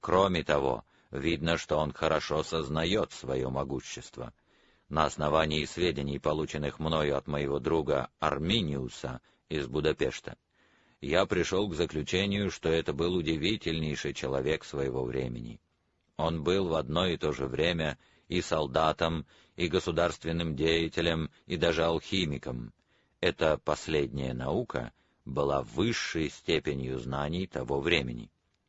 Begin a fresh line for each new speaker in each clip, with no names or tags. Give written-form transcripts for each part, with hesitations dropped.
Кроме того, видно, что он хорошо сознает свое могущество. На основании сведений, полученных мною от моего друга Арминиуса из Будапешта, я пришел к заключению, что это был удивительнейший человек своего времени. Он был в одно и то же время и солдатом, и государственным деятелем, и даже алхимиком. Эта последняя наука была высшей степенью знаний того времени.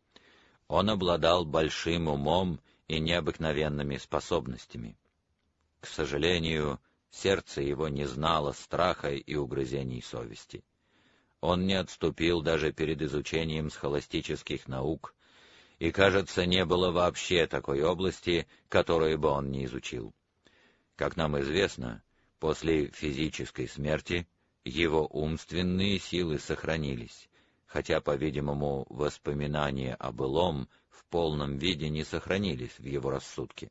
Он обладал большим умом и необыкновенными способностями. К сожалению, сердце его не знало страха и угрызений совести. Он не отступил даже перед изучением схоластических наук, и, кажется, не было вообще такой области, которую бы он не изучил. Как нам известно, после физической смерти его умственные силы сохранились, хотя, по-видимому, воспоминания о былом в полном виде не сохранились в его рассудке.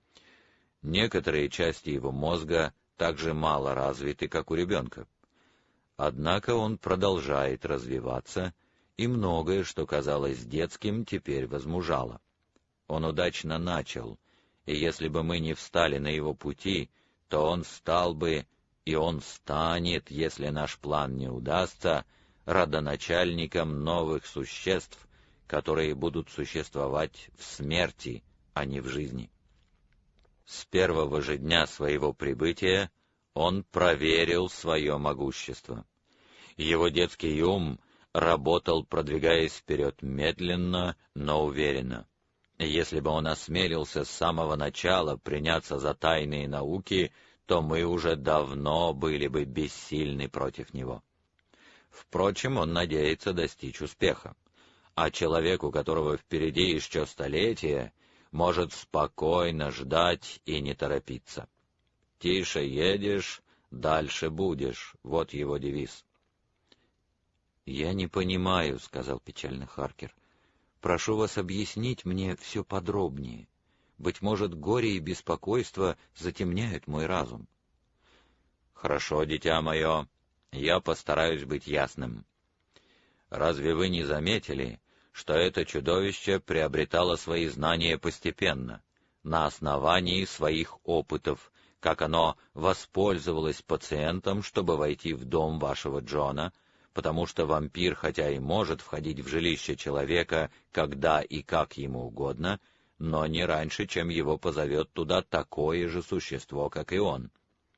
Некоторые части его мозга также мало развиты, как у ребенка. Однако он продолжает развиваться, и многое, что казалось детским, теперь возмужало. Он удачно начал, и если бы мы не встали на его пути, то он стал бы, и он станет, если наш план не удастся, родоначальником новых существ, которые будут существовать в смерти, а не в жизни. С первого же дня своего прибытия он проверил свое могущество. Его детский ум работал, продвигаясь вперед медленно, но уверенно. Если бы он осмелился с самого начала приняться за тайные науки, то мы уже давно были бы бессильны против него. Впрочем, он надеется достичь успеха, а человек, у которого впереди еще столетия, может спокойно ждать и не торопиться. «Тише едешь, дальше будешь» — вот его девиз. «Я не понимаю», — сказал печально Харкер. «Прошу вас объяснить мне все подробнее. Быть может, горе и беспокойство затемняют мой разум». «Хорошо, дитя мое, я постараюсь быть ясным. Разве вы не заметили, что это чудовище приобретало свои знания постепенно, на основании своих опытов, как оно воспользовалось пациентом, чтобы войти в дом вашего Джона, потому что вампир, хотя и может входить в жилище человека, когда и как ему угодно, но не раньше, чем его позовет туда такое же существо, как и он.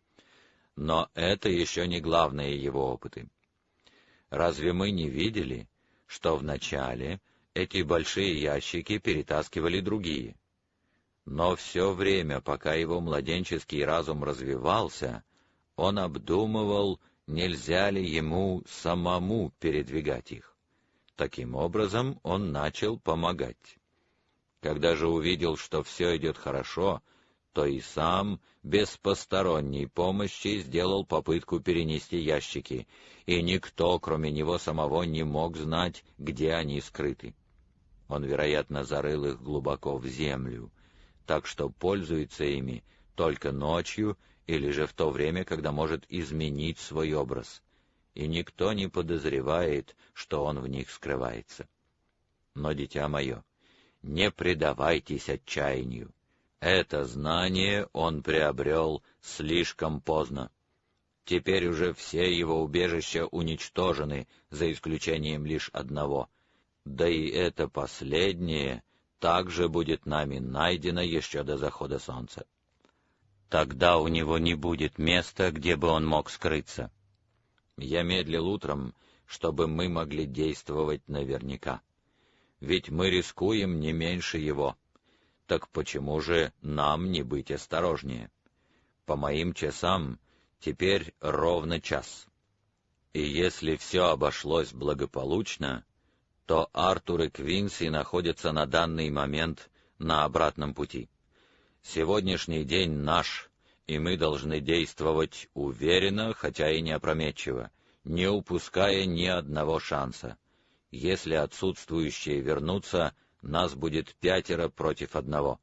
Но это еще не главные его опыты. Разве мы не видели, что вначале эти большие ящики перетаскивали другие? Но все время, пока его младенческий разум развивался, он обдумывал, нельзя ли ему самому передвигать их. Таким образом, он начал помогать. Когда же увидел, что все идет хорошо, то и сам, без посторонней помощи, сделал попытку перенести ящики, и никто, кроме него самого, не мог знать, где они скрыты. Он, вероятно, зарыл их глубоко в землю, так что пользуется ими только ночью или же в то время, когда может изменить свой образ, и никто не подозревает, что он в них скрывается. Но, дитя мое, не предавайтесь отчаянию. Это знание он приобрел слишком поздно. Теперь уже все его убежища уничтожены, за исключением лишь одного. Да и это последнее также будет нами найдено еще до захода солнца. Тогда у него не будет места, где бы он мог скрыться. Я медлил утром, чтобы мы могли действовать наверняка. Ведь мы рискуем не меньше его. Так почему же нам не быть осторожнее? По моим часам теперь ровно час. И если все обошлось благополучно, то Артур и Квинси находятся на данный момент на обратном пути. Сегодняшний день наш, и мы должны действовать уверенно, хотя и не опрометчиво, не упуская ни одного шанса. Если отсутствующие вернутся, нас будет 5 против 1.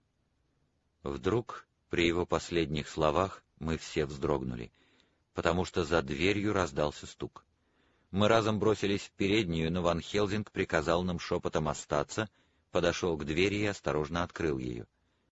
Вдруг, при его последних словах, мы все вздрогнули, потому что за дверью раздался стук. Мы разом бросились в переднюю, но Ван Хелсинг приказал нам шепотом остаться, подошел к двери и осторожно открыл ее.